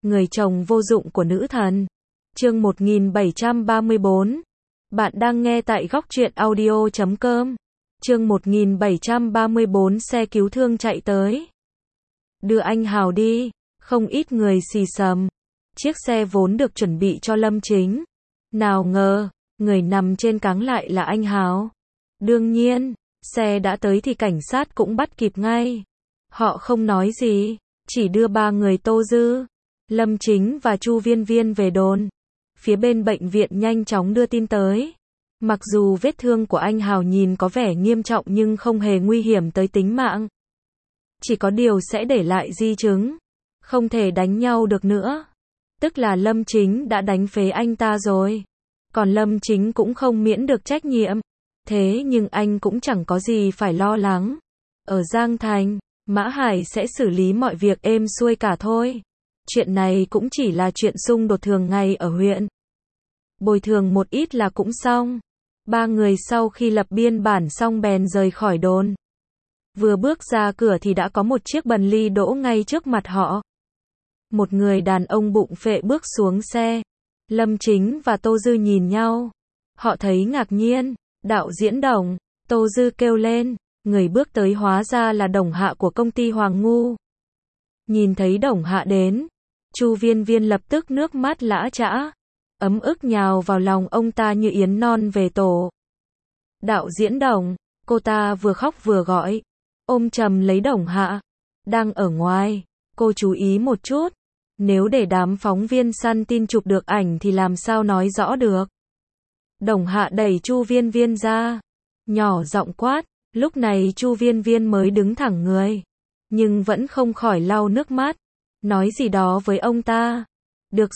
người chồng vô dụng của nữ thần. Chương 1734. Bạn đang nghe tại góc truyện audio.com. Chương 1734 xe cứu thương chạy tới. Đưa anh Hào đi. Không ít người xì xầm. Chiếc xe vốn được chuẩn bị cho Lâm Chính. Nào ngờ, người nằm trên cáng lại là anh Hào. Đương nhiên, xe đã tới thì cảnh sát cũng bắt kịp ngay. Họ không nói gì, chỉ đưa ba người Tô Dư, Lâm Chính và Chu Viên Viên về đồn. Phía bên bệnh viện nhanh chóng đưa tin tới. Mặc dù vết thương của anh Hào nhìn có vẻ nghiêm trọng nhưng không hề nguy hiểm tới tính mạng. Chỉ có điều sẽ để lại di chứng. Không thể đánh nhau được nữa. Tức là Lâm Chính đã đánh phế anh ta rồi. Còn Lâm Chính cũng không miễn được trách nhiệm. Thế nhưng anh cũng chẳng có gì phải lo lắng. Ở Giang Thành, Mã Hải sẽ xử lý mọi việc êm xuôi cả thôi. Chuyện này cũng chỉ là chuyện xung đột thường ngày ở huyện. Bồi thường một ít là cũng xong. Ba người sau khi lập biên bản xong bèn rời khỏi đồn. Vừa bước ra cửa thì đã có một chiếc Bentley đỗ ngay trước mặt họ. Một người đàn ông bụng phệ bước xuống xe. Lâm Chính và Tô Dư nhìn nhau. Họ thấy ngạc nhiên. Đạo diễn Đồng. Tô Dư kêu lên. Người bước tới hóa ra là Đồng Hạ của công ty Hoàng Ngu. Nhìn thấy Đồng Hạ đến, Chu Viên Viên lập tức nước mắt lã chã. Ấm ức nhào vào lòng ông ta như yến non về tổ. Đạo diễn Đồng. Cô ta vừa khóc vừa gọi. Ôm chầm lấy Đồng Hạ. Đang ở ngoài. Cô chú ý một chút. Nếu để đám phóng viên săn tin chụp được ảnh thì làm sao nói rõ được. Đồng Hạ đẩy Chu Viên Viên ra. Nhỏ giọng quát. Lúc này Chu Viên Viên mới đứng thẳng người. Nhưng vẫn không khỏi lau nước mắt. Nói gì đó với ông ta. Được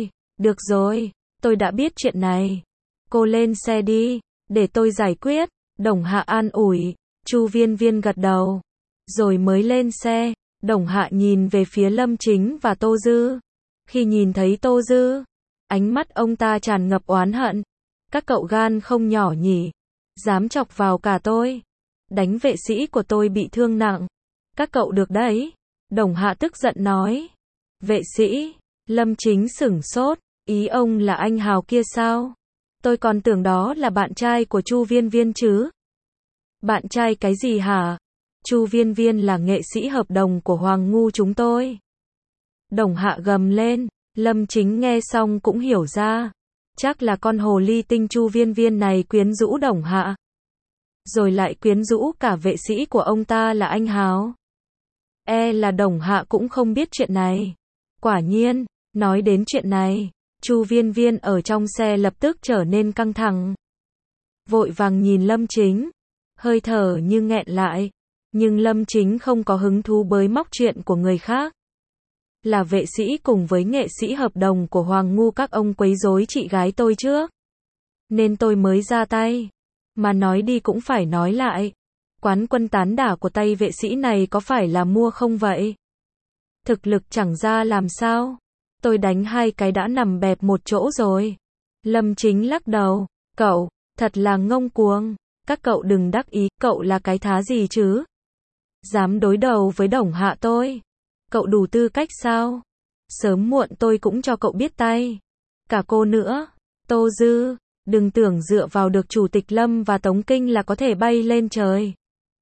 rồi, tôi đã biết chuyện này. Cô lên xe đi, để tôi giải quyết. Đồng Hạ an ủi. Chu Viên Viên gật đầu. Rồi mới lên xe. Đồng Hạ nhìn về phía Lâm Chính và Tô Dư. Khi nhìn thấy Tô Dư, ánh mắt ông ta tràn ngập oán hận. Các cậu gan không nhỏ nhỉ. Dám chọc vào cả tôi. Đánh vệ sĩ của tôi bị thương nặng. Các cậu được đấy. Đồng Hạ tức giận nói. Vệ sĩ? Lâm Chính sửng sốt. Ý ông là anh Hào kia sao? Tôi còn tưởng đó là bạn trai của Chu Viên Viên chứ. Bạn trai cái gì hả? Chu Viên Viên là nghệ sĩ hợp đồng của Hoàng Ngu chúng tôi. Đồng Hạ gầm lên. Lâm Chính nghe xong cũng hiểu ra. Chắc là con hồ ly tinh Chu Viên Viên này quyến rũ Đồng Hạ. Rồi lại quyến rũ cả vệ sĩ của ông ta là anh Hào. Là Đồng Hạ cũng không biết chuyện này. Quả nhiên, nói đến chuyện này, Chu Viên Viên ở trong xe lập tức trở nên căng thẳng. Vội vàng nhìn Lâm Chính, hơi thở như nghẹn lại. Nhưng Lâm Chính không có hứng thú bới móc chuyện của người khác. Là vệ sĩ cùng với nghệ sĩ hợp đồng của Hoàng Ngu các ông quấy rối chị gái tôi trước. Nên tôi mới ra tay. Mà nói đi cũng phải nói lại. Quán quân tán đả của tay vệ sĩ này có phải là mua không vậy? Thực lực chẳng ra làm sao. Tôi đánh hai cái đã nằm bẹp một chỗ rồi. Lâm Chính lắc đầu. Cậu, thật là ngông cuồng. Các cậu đừng đắc ý, cậu là cái thá gì chứ? Dám đối đầu với Đồng Hạ tôi. Cậu đủ tư cách sao? Sớm muộn tôi cũng cho cậu biết tay. Cả cô nữa. Tô Dư. Đừng tưởng dựa vào được Chủ tịch Lâm và Tống Kinh là có thể bay lên trời.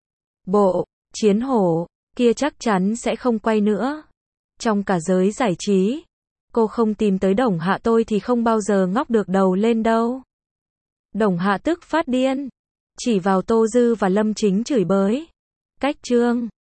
Bộ, chiến hổ, kia chắc chắn sẽ không quay nữa. Trong cả giới giải trí, cô không tìm tới Đồng Hạ tôi thì không bao giờ ngóc được đầu lên đâu. Đồng Hạ tức phát điên. Chỉ vào Tô Dư và Lâm Chính chửi bới. Cách chương